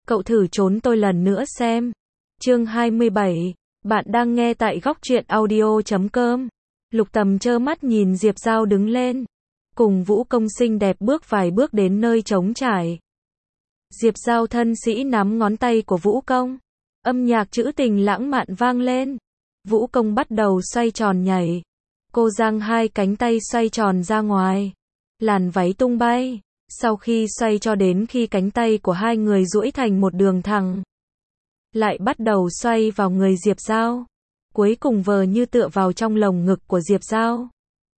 Cậu thử trốn tôi lần nữa xem. Chương 27. Bạn đang nghe tại góc truyện audio.com. Lục Tầm trơ mắt nhìn Diệp Giao đứng lên, cùng Vũ Công xinh đẹp bước vài bước đến nơi trống trải. Diệp Giao thân sĩ nắm ngón tay của Vũ Công. Âm nhạc trữ tình lãng mạn vang lên. Vũ Công bắt đầu xoay tròn nhảy. Cô giang hai cánh tay xoay tròn ra ngoài. Làn váy tung bay. Sau khi xoay cho đến khi cánh tay của hai người duỗi thành một đường thẳng, lại bắt đầu xoay vào người Diệp Giao. Cuối cùng vờ như tựa vào trong lồng ngực của Diệp Giao.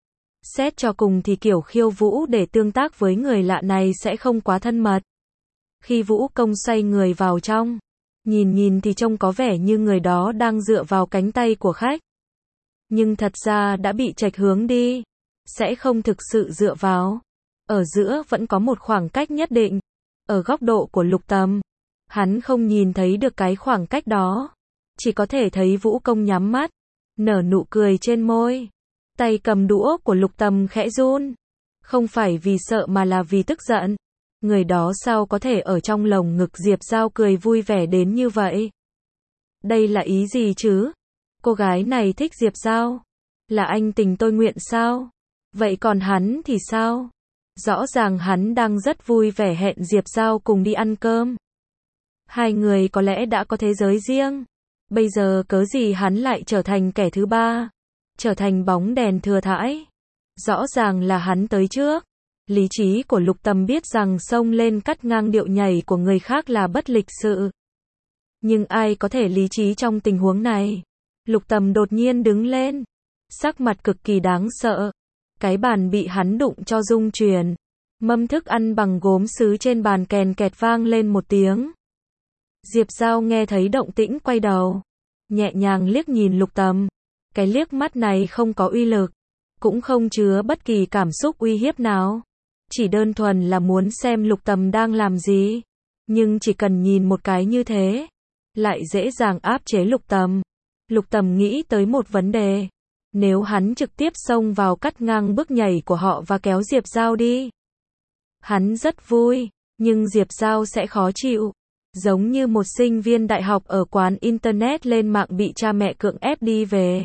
Xét cho cùng thì kiểu khiêu vũ để tương tác với người lạ này sẽ không quá thân mật. Khi Vũ Công xoay người vào trong, nhìn thì trông có vẻ như người đó đang dựa vào cánh tay của khách. Nhưng thật ra đã bị chệch hướng đi, sẽ không thực sự dựa vào. Ở giữa vẫn có một khoảng cách nhất định. Ở góc độ của Lục Tầm, hắn không nhìn thấy được cái khoảng cách đó. Chỉ có thể thấy Vũ Công nhắm mắt, nở nụ cười trên môi. Tay cầm đũa của Lục Tầm khẽ run. Không phải vì sợ mà là vì tức giận. Người đó sao có thể ở trong lồng ngực Diệp Giao cười vui vẻ đến như vậy? Đây là ý gì chứ? Cô gái này thích Diệp Giao? Là anh tình tôi nguyện sao? Vậy còn hắn thì sao? Rõ ràng hắn đang rất vui vẻ hẹn Diệp Giao cùng đi ăn cơm. Hai người có lẽ đã có thế giới riêng. Bây giờ cớ gì hắn lại trở thành kẻ thứ ba? Trở thành bóng đèn thừa thãi? Rõ ràng là hắn tới trước. Lý trí của Lục Tầm biết rằng xông lên cắt ngang điệu nhảy của người khác là bất lịch sự. Nhưng ai có thể lý trí trong tình huống này? Lục Tầm đột nhiên đứng lên. Sắc mặt cực kỳ đáng sợ. Cái bàn bị hắn đụng cho rung chuyển. Mâm thức ăn bằng gốm sứ trên bàn kèn kẹt vang lên một tiếng. Diệp Giao nghe thấy động tĩnh quay đầu. Nhẹ nhàng liếc nhìn Lục Tầm. Cái liếc mắt này không có uy lực. Cũng không chứa bất kỳ cảm xúc uy hiếp nào. Chỉ đơn thuần là muốn xem Lục Tầm đang làm gì. Nhưng chỉ cần nhìn một cái như thế, lại dễ dàng áp chế Lục Tầm. Lục Tầm nghĩ tới một vấn đề. Nếu hắn trực tiếp xông vào cắt ngang bước nhảy của họ và kéo Diệp Giao đi, hắn rất vui, nhưng Diệp Giao sẽ khó chịu. Giống như một sinh viên đại học ở quán internet lên mạng bị cha mẹ cưỡng ép đi về.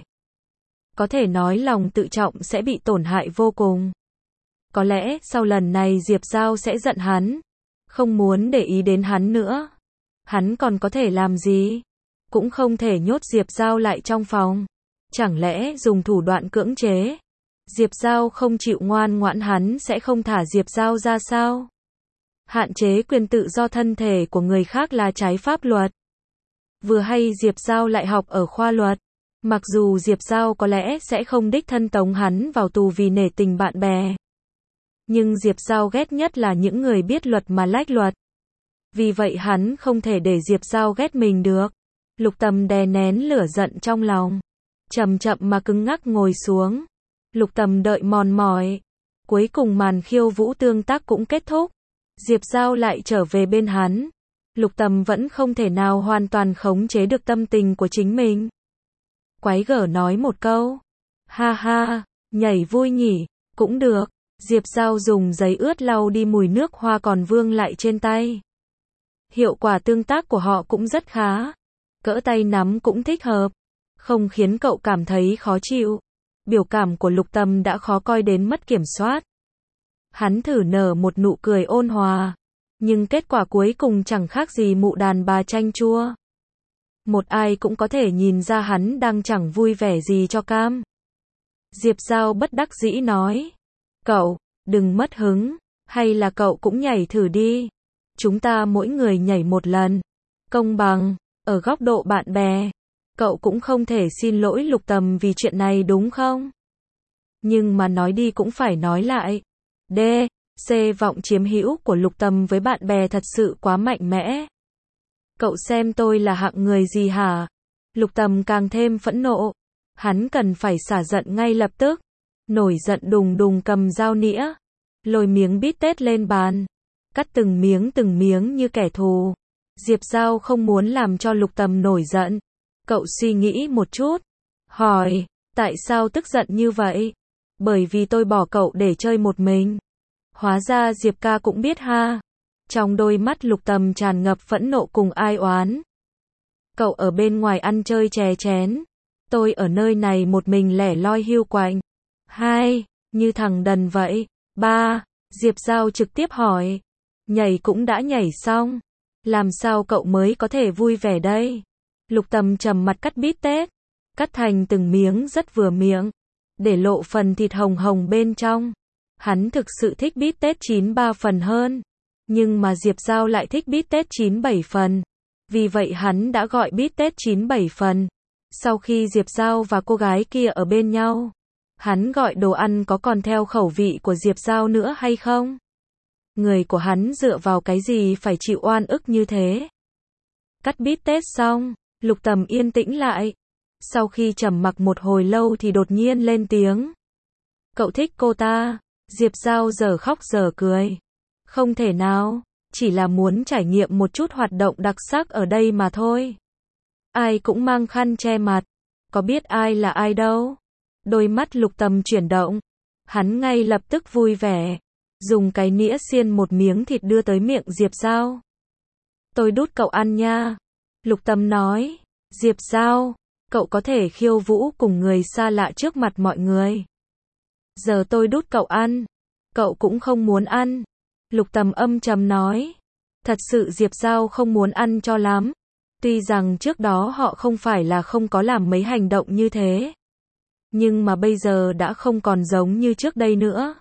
Có thể nói lòng tự trọng sẽ bị tổn hại vô cùng. Có lẽ sau lần này Diệp Giao sẽ giận hắn, không muốn để ý đến hắn nữa. Hắn còn có thể làm gì? Cũng không thể nhốt Diệp Giao lại trong phòng. Chẳng lẽ dùng thủ đoạn cưỡng chế? Diệp Giao không chịu ngoan ngoãn hắn sẽ không thả Diệp Giao ra sao? Hạn chế quyền tự do thân thể của người khác là trái pháp luật. Vừa hay Diệp Giao lại học ở khoa luật. Mặc dù Diệp Giao có lẽ sẽ không đích thân tống hắn vào tù vì nể tình bạn bè. Nhưng Diệp Giao ghét nhất là những người biết luật mà lách luật. Vì vậy hắn không thể để Diệp Giao ghét mình được. Lục Tầm đè nén lửa giận trong lòng. Chậm chậm mà cứng ngắc ngồi xuống. Lục Tầm đợi mòn mỏi. Cuối cùng màn khiêu vũ tương tác cũng kết thúc. Diệp Giao lại trở về bên hắn. Lục Tầm vẫn không thể nào hoàn toàn khống chế được tâm tình của chính mình. Quái gở nói một câu. Ha ha, nhảy vui nhỉ, cũng được. Diệp Giao dùng giấy ướt lau đi mùi nước hoa còn vương lại trên tay. Hiệu quả tương tác của họ cũng rất khá. Cỡ tay nắm cũng thích hợp. Không khiến cậu cảm thấy khó chịu. Biểu cảm của Lục Tầm đã khó coi đến mất kiểm soát. Hắn thử nở một nụ cười ôn hòa. Nhưng kết quả cuối cùng chẳng khác gì mụ đàn bà chanh chua. Một ai cũng có thể nhìn ra hắn đang chẳng vui vẻ gì cho cam. Diệp Giao bất đắc dĩ nói. Cậu, đừng mất hứng. Hay là cậu cũng nhảy thử đi. Chúng ta mỗi người nhảy một lần. Công bằng, ở góc độ bạn bè. Cậu cũng không thể xin lỗi Lục Tầm vì chuyện này đúng không? Nhưng mà nói đi cũng phải nói lại. D. C. Vọng chiếm hữu của Lục Tầm với bạn bè thật sự quá mạnh mẽ. Cậu xem tôi là hạng người gì hả? Lục Tầm càng thêm phẫn nộ. Hắn cần phải xả giận ngay lập tức. Nổi giận đùng đùng cầm dao nĩa. Lôi miếng bít tết lên bàn. Cắt từng miếng như kẻ thù. Diệp Giao không muốn làm cho Lục Tầm nổi giận. Cậu suy nghĩ một chút. Hỏi, tại sao tức giận như vậy? Bởi vì tôi bỏ cậu để chơi một mình. Hóa ra Diệp ca cũng biết ha. Trong đôi mắt Lục Tầm tràn ngập phẫn nộ cùng ai oán. Cậu ở bên ngoài ăn chơi chè chén. Tôi ở nơi này một mình lẻ loi hiu quạnh. 2. Như thằng đần vậy. 3. Diệp Giao trực tiếp hỏi. Nhảy cũng đã nhảy xong. Làm sao cậu mới có thể vui vẻ đây? Lục Tầm trầm mặt cắt bít tết. Cắt thành từng miếng rất vừa miệng. Để lộ phần thịt hồng hồng bên trong. Hắn thực sự thích bít tết 9-3 phần hơn. Nhưng mà Diệp Giao lại thích bít tết 9-7 phần. Vì vậy hắn đã gọi bít tết 9-7 phần. Sau khi Diệp Giao và cô gái kia ở bên nhau, hắn gọi đồ ăn có còn theo khẩu vị của Diệp Giao nữa hay không? Người của hắn dựa vào cái gì phải chịu oan ức như thế? Cắt bít tết xong, Lục Tầm yên tĩnh lại. Sau khi trầm mặc một hồi lâu thì đột nhiên lên tiếng. Cậu thích cô ta? Diệp Giao giờ khóc giờ cười. Không thể nào, chỉ là muốn trải nghiệm một chút hoạt động đặc sắc ở đây mà thôi. Ai cũng mang khăn che mặt, có biết ai là ai đâu. Đôi mắt Lục Tầm chuyển động, hắn ngay lập tức vui vẻ, dùng cái nĩa xiên một miếng thịt đưa tới miệng Diệp Giao. Tôi đút cậu ăn nha. Lục Tầm nói. Diệp Giao, cậu có thể khiêu vũ cùng người xa lạ trước mặt mọi người. Giờ tôi đút cậu ăn, cậu cũng không muốn ăn. Lục Tầm âm trầm nói. Thật sự Diệp Giao không muốn ăn cho lắm. Tuy rằng trước đó họ không phải là không có làm mấy hành động như thế. Nhưng mà bây giờ đã không còn giống như trước đây nữa.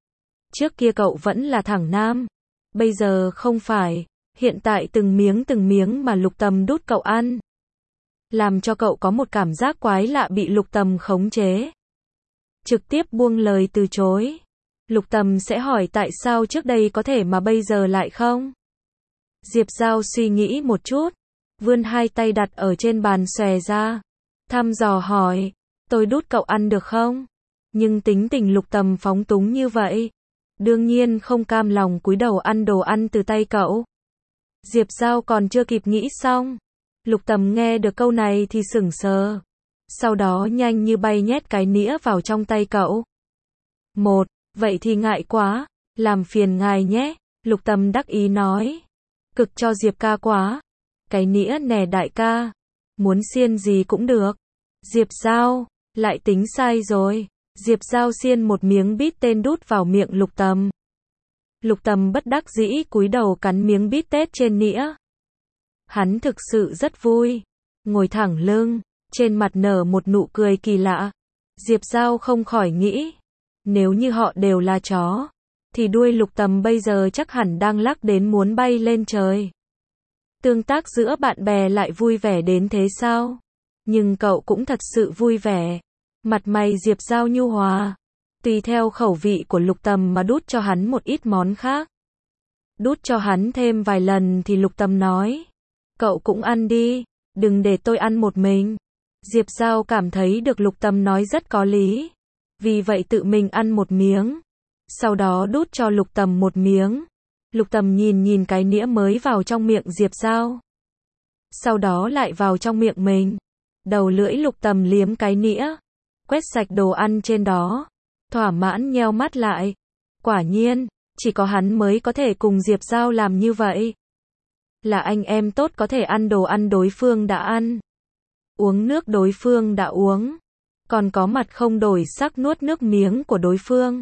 Trước kia cậu vẫn là thẳng nam. Bây giờ không phải. Hiện tại từng miếng mà Lục Tầm đút cậu ăn. Làm cho cậu có một cảm giác quái lạ bị Lục Tầm khống chế. Trực tiếp buông lời từ chối. Lục Tầm sẽ hỏi tại sao trước đây có thể mà bây giờ lại không? Diệp Giao suy nghĩ một chút. Vươn hai tay đặt ở trên bàn xòe ra. Thăm dò hỏi. Tôi đút cậu ăn được không? Nhưng tính tình Lục Tầm phóng túng như vậy. Đương nhiên không cam lòng cúi đầu ăn đồ ăn từ tay cậu. Diệp Giao còn chưa kịp nghĩ xong. Lục Tầm nghe được câu này thì sững sờ. Sau đó nhanh như bay nhét cái nĩa vào trong tay cậu. Vậy thì ngại quá. Làm phiền ngài nhé. Lục Tầm đắc ý nói. Cực cho Diệp ca quá. Cái nĩa nè đại ca. Muốn xiên gì cũng được. Diệp Giao, lại tính sai rồi. Diệp Giao xiên một miếng bít tết đút vào miệng Lục Tầm. Lục Tầm bất đắc dĩ cúi đầu cắn miếng bít tết trên nĩa. Hắn thực sự rất vui. Ngồi thẳng lưng, trên mặt nở một nụ cười kỳ lạ. Diệp Giao không khỏi nghĩ. Nếu như họ đều là chó, thì đuôi Lục Tầm bây giờ chắc hẳn đang lắc đến muốn bay lên trời. Tương tác giữa bạn bè lại vui vẻ đến thế sao? Nhưng cậu cũng thật sự vui vẻ. Mặt mày Diệp Giao nhu hòa. Tùy theo khẩu vị của Lục Tầm mà đút cho hắn một ít món khác. Đút cho hắn thêm vài lần thì Lục Tầm nói. Cậu cũng ăn đi, đừng để tôi ăn một mình. Diệp Giao cảm thấy được Lục Tầm nói rất có lý. Vì vậy tự mình ăn một miếng. Sau đó đút cho Lục Tầm một miếng. Lục Tầm nhìn cái nĩa mới vào trong miệng Diệp Giao. Sau đó lại vào trong miệng mình. Đầu lưỡi Lục Tầm liếm cái nĩa. Quét sạch đồ ăn trên đó. Thỏa mãn nheo mắt lại. Quả nhiên, chỉ có hắn mới có thể cùng Diệp Giao làm như vậy. Là anh em tốt có thể ăn đồ ăn đối phương đã ăn. Uống nước đối phương đã uống. Còn có mặt không đổi sắc nuốt nước miếng của đối phương.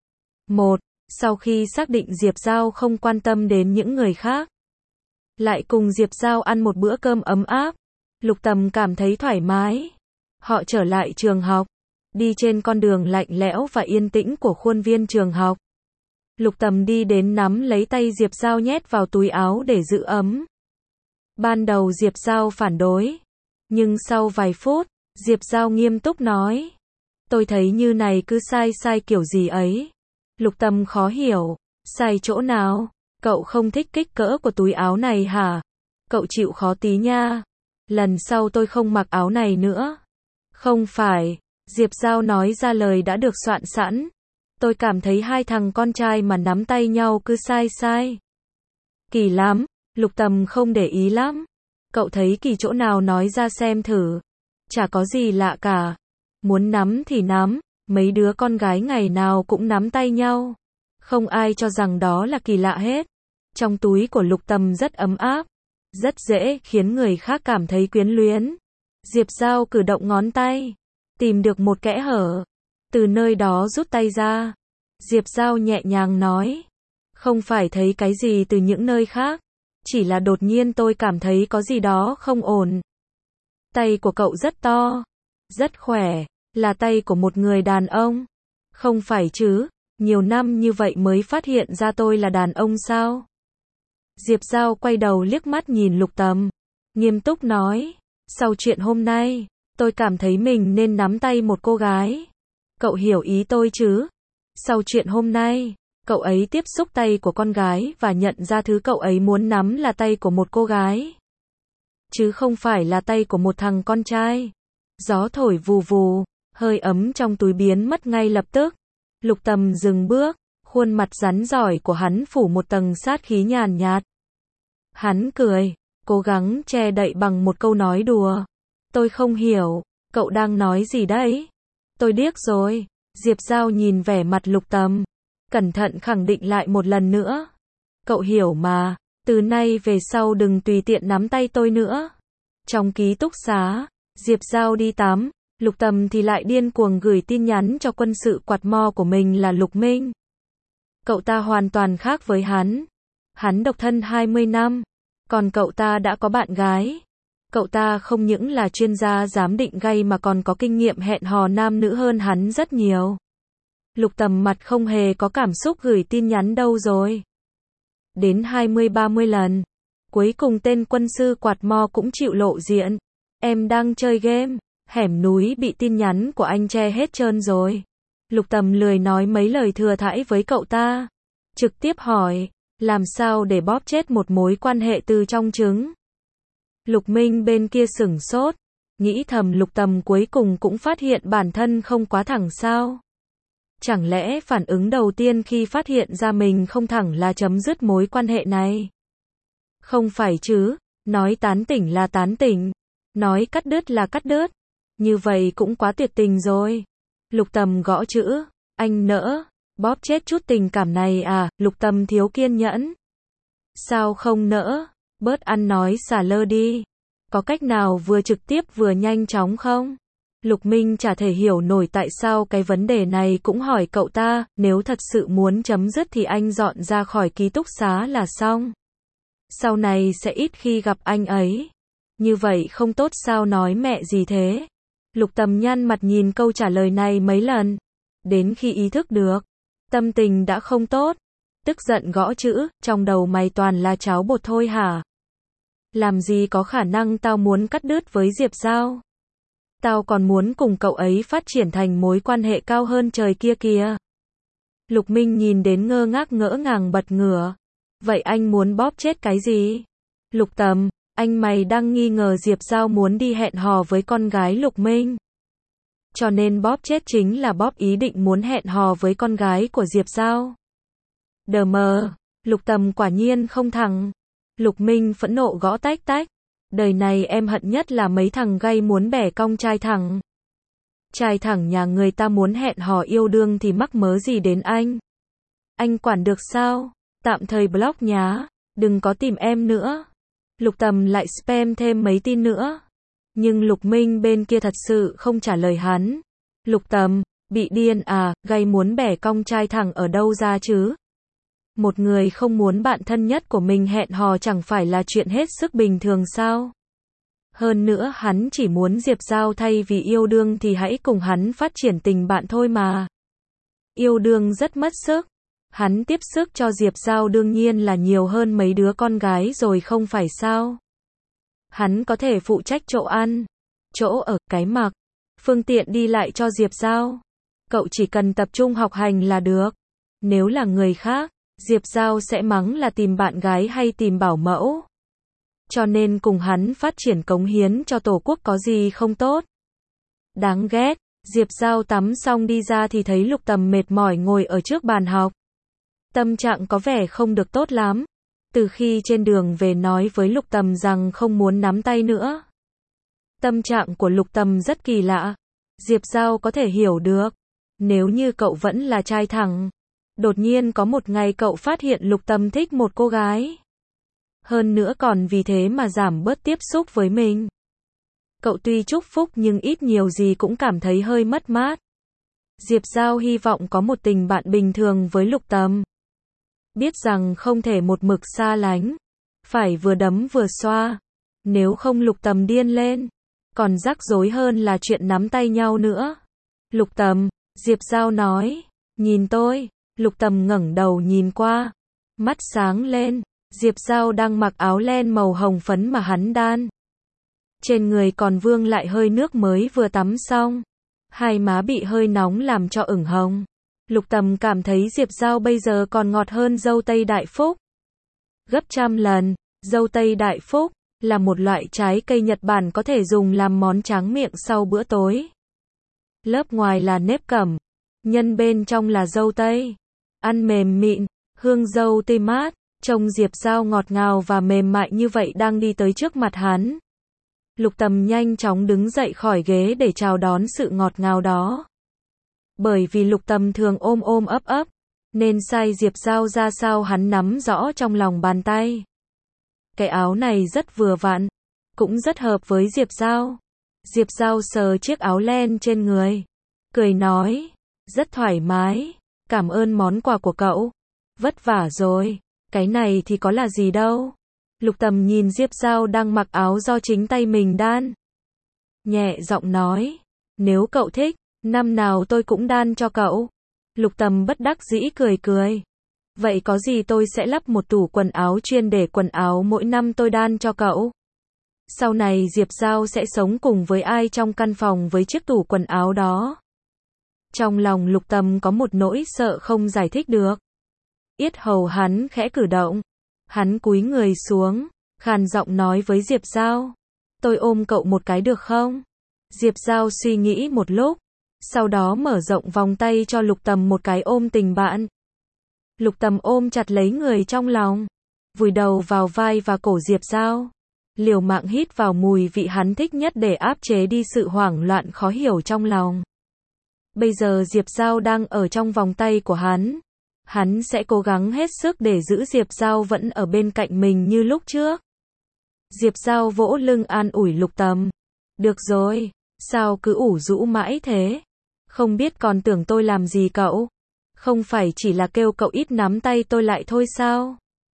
Sau khi xác định Diệp Giao không quan tâm đến những người khác, lại cùng Diệp Giao ăn một bữa cơm ấm áp, Lục Tầm cảm thấy thoải mái. Họ trở lại trường học, đi trên con đường lạnh lẽo và yên tĩnh của khuôn viên trường học. Lục Tầm đi đến nắm lấy tay Diệp Giao nhét vào túi áo để giữ ấm. Ban đầu Diệp Giao phản đối, nhưng sau vài phút, Diệp Giao nghiêm túc nói. Tôi thấy như này cứ sai kiểu gì ấy. Lục Tầm khó hiểu. Sai chỗ nào? Cậu không thích kích cỡ của túi áo này hả? Cậu chịu khó tí nha. Lần sau tôi không mặc áo này nữa. Không phải. Diệp Giao nói ra lời đã được soạn sẵn. Tôi cảm thấy hai thằng con trai mà nắm tay nhau cứ sai. Kỳ lắm. Lục Tầm không để ý lắm. Cậu thấy kỳ chỗ nào nói ra xem thử. Chả có gì lạ cả. Muốn nắm thì nắm. Mấy đứa con gái ngày nào cũng nắm tay nhau. Không ai cho rằng đó là kỳ lạ hết. Trong túi của Lục Tầm rất ấm áp, rất dễ khiến người khác cảm thấy quyến luyến. Diệp Giao cử động ngón tay, tìm được một kẽ hở, từ nơi đó rút tay ra. Diệp Giao nhẹ nhàng nói, không phải thấy cái gì từ những nơi khác, chỉ là đột nhiên tôi cảm thấy có gì đó không ổn. Tay của cậu rất to, rất khỏe, là tay của một người đàn ông. Không phải chứ, nhiều năm như vậy mới phát hiện ra tôi là đàn ông sao? Diệp Giao quay đầu liếc mắt nhìn Lục Tầm, nghiêm túc nói, sau chuyện hôm nay, tôi cảm thấy mình nên nắm tay một cô gái. Cậu hiểu ý tôi chứ? Sau chuyện hôm nay, cậu ấy tiếp xúc tay của con gái và nhận ra thứ cậu ấy muốn nắm là tay của một cô gái, chứ không phải là tay của một thằng con trai. Gió thổi vù vù, hơi ấm trong túi biến mất ngay lập tức. Lục Tầm dừng bước, khuôn mặt rắn giỏi của hắn phủ một tầng sát khí nhàn nhạt. Hắn cười, cố gắng che đậy bằng một câu nói đùa. Tôi không hiểu, cậu đang nói gì đấy? Tôi điếc rồi. Diệp Giao nhìn vẻ mặt Lục Tầm, cẩn thận khẳng định lại một lần nữa. Cậu hiểu mà, từ nay về sau đừng tùy tiện nắm tay tôi nữa. Trong ký túc xá, Diệp Giao đi tắm, Lục Tầm thì lại điên cuồng gửi tin nhắn cho quân sự quạt mo của mình là Lục Minh. Cậu ta hoàn toàn khác với hắn. Hắn độc thân 20 năm, còn cậu ta đã có bạn gái. Cậu ta không những là chuyên gia giám định gay mà còn có kinh nghiệm hẹn hò nam nữ hơn hắn rất nhiều. Lục Tầm mặt không hề có cảm xúc gửi tin nhắn đâu rồi. Đến 20-30 lần, cuối cùng tên quân sư quạt mo cũng chịu lộ diện. Em đang chơi game, hẻm núi bị tin nhắn của anh che hết trơn rồi. Lục Tầm lười nói mấy lời thừa thãi với cậu ta, trực tiếp hỏi, làm sao để bóp chết một mối quan hệ từ trong trứng. Lục Minh bên kia sửng sốt, nghĩ thầm Lục Tầm cuối cùng cũng phát hiện bản thân không quá thẳng sao. Chẳng lẽ phản ứng đầu tiên khi phát hiện ra mình không thẳng là chấm dứt mối quan hệ này? Không phải chứ, nói tán tỉnh là tán tỉnh, nói cắt đứt là cắt đứt. Như vậy cũng quá tuyệt tình rồi. Lục Tầm gõ chữ, anh nỡ, bóp chết chút tình cảm này à? Lục Tầm thiếu kiên nhẫn. Sao không nỡ, bớt ăn nói xả lơ đi. Có cách nào vừa trực tiếp vừa nhanh chóng không? Lục Minh chả thể hiểu nổi tại sao cái vấn đề này cũng hỏi cậu ta, nếu thật sự muốn chấm dứt thì anh dọn ra khỏi ký túc xá là xong. Sau này sẽ ít khi gặp anh ấy. Như vậy không tốt sao? Nói mẹ gì thế? Lục Tầm nhăn mặt nhìn câu trả lời này mấy lần, đến khi ý thức được, tâm tình đã không tốt, tức giận gõ chữ, trong đầu mày toàn là cháo bột thôi hả? Làm gì có khả năng tao muốn cắt đứt với Diệp Giao. Tao còn muốn cùng cậu ấy phát triển thành mối quan hệ cao hơn trời kia kìa. Lục Minh nhìn đến ngơ ngác ngỡ ngàng bật ngửa. Vậy anh muốn bóp chết cái gì? Lục Tầm, anh mày đang nghi ngờ Diệp Giao muốn đi hẹn hò với con gái Lục Minh. Cho nên bóp chết chính là bóp ý định muốn hẹn hò với con gái của Diệp Giao. Đờ mờ, Lục Tầm quả nhiên không thẳng. Lục Minh phẫn nộ gõ tách tách. Đời này em hận nhất là mấy thằng gay muốn bẻ cong trai thẳng. Trai thẳng nhà người ta muốn hẹn hò yêu đương thì mắc mớ gì đến anh? Anh quản được sao? Tạm thời block nhá, đừng có tìm em nữa. Lục Tầm lại spam thêm mấy tin nữa. Nhưng Lục Minh bên kia thật sự không trả lời hắn. Lục Tầm, bị điên à, gay muốn bẻ cong trai thẳng ở đâu ra chứ? Một người không muốn bạn thân nhất của mình hẹn hò chẳng phải là chuyện hết sức bình thường sao? Hơn nữa hắn chỉ muốn Diệp Giao thay vì yêu đương thì hãy cùng hắn phát triển tình bạn thôi mà. Yêu đương rất mất sức. Hắn tiếp sức cho Diệp Giao đương nhiên là nhiều hơn mấy đứa con gái rồi không phải sao? Hắn có thể phụ trách chỗ ăn, chỗ ở, cái mặc, phương tiện đi lại cho Diệp Giao. Cậu chỉ cần tập trung học hành là được. Nếu là người khác, Diệp Giao sẽ mắng là tìm bạn gái hay tìm bảo mẫu. Cho nên cùng hắn phát triển cống hiến cho Tổ quốc có gì không tốt. Đáng ghét, Diệp Giao tắm xong đi ra thì thấy Lục Tầm mệt mỏi ngồi ở trước bàn học. Tâm trạng có vẻ không được tốt lắm. Từ khi trên đường về nói với Lục Tầm rằng không muốn nắm tay nữa. Tâm trạng của Lục Tầm rất kỳ lạ. Diệp Giao có thể hiểu được. Nếu như cậu vẫn là trai thẳng, Đột nhiên có một ngày cậu phát hiện Lục Tầm thích một cô gái. Hơn nữa còn vì thế mà giảm bớt tiếp xúc với mình. Cậu tuy chúc phúc nhưng ít nhiều gì cũng cảm thấy hơi mất mát. Diệp Giao hy vọng có một tình bạn bình thường với Lục Tầm. Biết rằng không thể một mực xa lánh, phải vừa đấm vừa xoa, nếu không Lục Tầm điên lên, còn rắc rối hơn là chuyện nắm tay nhau nữa. Lục Tầm, Diệp Giao nói, nhìn tôi. Lục Tầm ngẩng đầu nhìn qua, mắt sáng lên. Diệp Giao đang mặc áo len màu hồng phấn mà hắn đan. Trên người còn vương lại hơi nước mới vừa tắm xong. Hai má bị hơi nóng làm cho ửng hồng. Lục Tầm cảm thấy Diệp Giao bây giờ còn ngọt hơn dâu tây Đại Phúc. Gấp trăm lần. Dâu tây Đại Phúc là một loại trái cây Nhật Bản có thể dùng làm món tráng miệng sau bữa tối. Lớp ngoài là nếp cẩm, nhân bên trong là dâu tây. Ăn mềm mịn, hương dâu tây mát. Trông Diệp Giao ngọt ngào và mềm mại như vậy đang đi tới trước mặt hắn. Lục Tầm nhanh chóng đứng dậy khỏi ghế để chào đón sự ngọt ngào đó. Bởi vì Lục Tầm thường ôm ôm ấp ấp, nên size Diệp Giao ra sao hắn nắm rõ trong lòng bàn tay. Cái áo này rất vừa vặn, cũng rất hợp với Diệp Giao. Diệp Giao sờ chiếc áo len trên người, cười nói, rất thoải mái, cảm ơn món quà của cậu. Vất vả rồi, cái này thì có là gì đâu. Lục Tầm nhìn Diệp Giao đang mặc áo do chính tay mình đan. Nhẹ giọng nói, nếu cậu thích, năm nào tôi cũng đan cho cậu. Lục Tầm bất đắc dĩ cười cười. Vậy có gì tôi sẽ lắp một tủ quần áo chuyên để quần áo mỗi năm tôi đan cho cậu. Sau này Diệp Giao sẽ sống cùng với ai trong căn phòng với chiếc tủ quần áo đó. Trong lòng Lục Tầm có một nỗi sợ không giải thích được. Yết hầu hắn khẽ cử động. Hắn cúi người xuống, khàn giọng nói với Diệp Giao. Tôi ôm cậu một cái được không? Diệp Giao suy nghĩ một lúc, sau đó mở rộng vòng tay cho Lục Tầm một cái ôm tình bạn. Lục Tầm ôm chặt lấy người trong lòng, vùi đầu vào vai và cổ Diệp Giao, liều mạng hít vào mùi vị hắn thích nhất để áp chế đi sự hoảng loạn khó hiểu trong lòng. Bây giờ Diệp Giao đang ở trong vòng tay của hắn. Hắn sẽ cố gắng hết sức để giữ Diệp Giao vẫn ở bên cạnh mình như lúc trước. Diệp Giao vỗ lưng an ủi Lục Tầm. Được rồi, sao cứ ủ rũ mãi thế? Không biết còn tưởng tôi làm gì cậu? Không phải chỉ là kêu cậu ít nắm tay tôi lại thôi sao?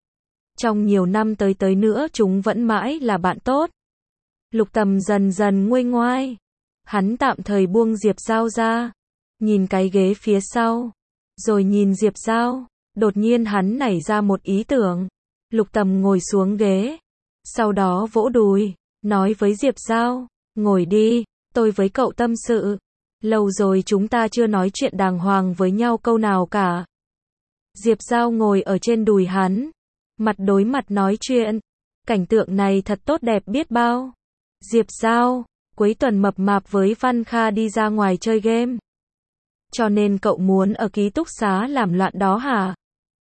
Trong nhiều năm tới nữa chúng vẫn mãi là bạn tốt. Lục Tầm dần dần nguôi ngoai. Hắn tạm thời buông Diệp Giao ra, nhìn cái ghế phía sau, rồi nhìn Diệp Giao. Đột nhiên hắn nảy ra một ý tưởng. Lục Tầm ngồi xuống ghế, sau đó vỗ đùi, nói với Diệp Giao, ngồi đi, tôi với cậu tâm sự. Lâu rồi chúng ta chưa nói chuyện đàng hoàng với nhau câu nào cả. Diệp Giao ngồi ở trên đùi hắn, mặt đối mặt nói chuyện. Cảnh tượng này thật tốt đẹp biết bao. Diệp Giao, cuối tuần mập mạp với Văn Kha đi ra ngoài chơi game. Cho nên cậu muốn ở ký túc xá làm loạn đó hả?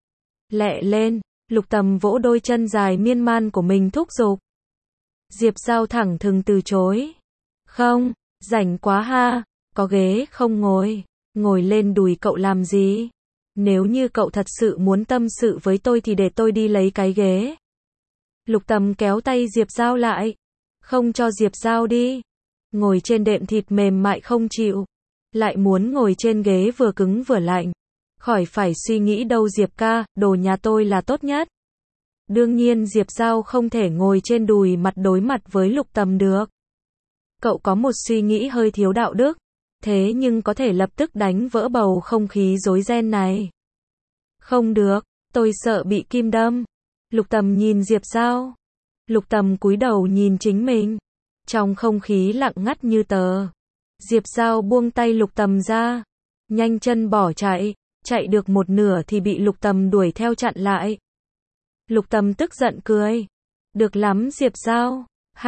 Lẹ lên, Lục Tầm vỗ đôi chân dài miên man của mình thúc giục. Diệp Giao thẳng thừng từ chối. Không, rảnh quá ha, có ghế không ngồi, ngồi lên đùi cậu làm gì? Nếu như cậu thật sự muốn tâm sự với tôi thì để tôi đi lấy cái ghế. Lục Tầm kéo tay Diệp Giao lại, không cho Diệp Giao đi. Ngồi trên đệm thịt mềm mại không chịu, lại muốn ngồi trên ghế vừa cứng vừa lạnh. Khỏi phải suy nghĩ đâu Diệp ca, đồ nhà tôi là tốt nhất. Đương nhiên Diệp Giao không thể ngồi trên đùi mặt đối mặt với Lục Tầm được. Cậu có một suy nghĩ hơi thiếu đạo đức, thế nhưng có thể lập tức đánh vỡ bầu không khí rối ren này. Không được, tôi sợ bị kim đâm. Lục Tầm nhìn Diệp Giao. Lục Tầm cúi đầu nhìn chính mình. Trong không khí lặng ngắt như tờ. Diệp Giao buông tay Lục Tầm ra, nhanh chân bỏ chạy. Chạy được một nửa thì bị Lục Tầm đuổi theo chặn lại. Lục Tầm tức giận cười. Được lắm Diệp Giao,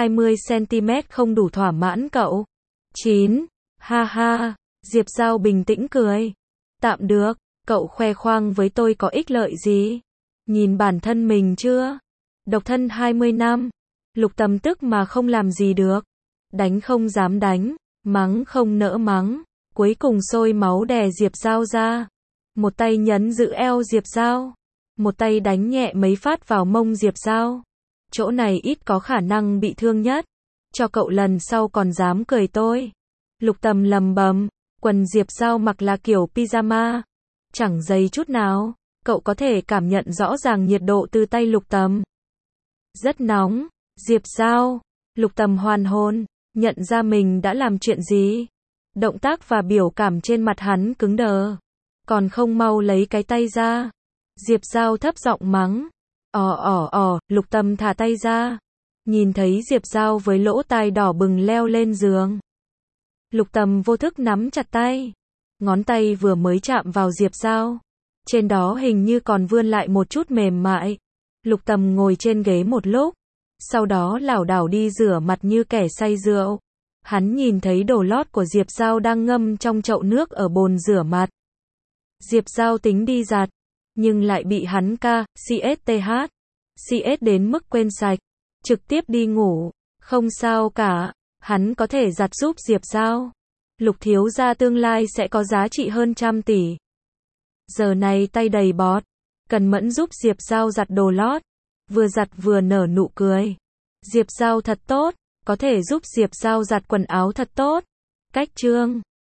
20cm không đủ thỏa mãn cậu. 9. Ha ha, Diệp Giao bình tĩnh cười. Tạm được, cậu khoe khoang với tôi có ích lợi gì? Nhìn bản thân mình chưa? Độc thân 20 năm. Lục Tầm tức mà không làm gì được. Đánh không dám đánh, mắng không nỡ mắng. Cuối cùng sôi máu đè Diệp Giao ra. Một tay nhấn giữ eo Diệp Giao, một tay đánh nhẹ mấy phát vào mông Diệp Giao. Chỗ này ít có khả năng bị thương nhất. Cho cậu lần sau còn dám cười tôi. Lục Tầm lầm bầm, quần Diệp Giao mặc là kiểu pyjama, chẳng dày chút nào. Cậu có thể cảm nhận rõ ràng nhiệt độ từ tay Lục Tầm. Rất nóng. Diệp Giao. Lục Tầm hoàn hồn, nhận ra mình đã làm chuyện gì. Động tác và biểu cảm trên mặt hắn cứng đờ. Còn không mau lấy cái tay ra. Diệp Giao thấp giọng mắng. Lục Tầm thả tay ra. Nhìn thấy Diệp Giao với lỗ tai đỏ bừng leo lên giường. Lục Tầm vô thức nắm chặt tay. Ngón tay vừa mới chạm vào Diệp Giao. Trên đó hình như còn vươn lại một chút mềm mại. Lục Tầm ngồi trên ghế một lúc. Sau đó lảo đảo đi rửa mặt như kẻ say rượu. Hắn nhìn thấy đồ lót của Diệp Giao đang ngâm trong chậu nước ở bồn rửa mặt. Diệp Giao tính đi giặt, nhưng lại bị hắn CS đến mức quên sạch. Trực tiếp đi ngủ. Không sao cả, hắn có thể giặt giúp Diệp Giao. Lục thiếu gia tương lai sẽ có giá trị hơn 100 tỷ. Giờ này tay đầy bọt, cần mẫn giúp Diệp Giao giặt đồ lót. Vừa giặt vừa nở nụ cười. Diệp Giao thật tốt, có thể giúp Diệp Giao giặt quần áo thật tốt. Cách chương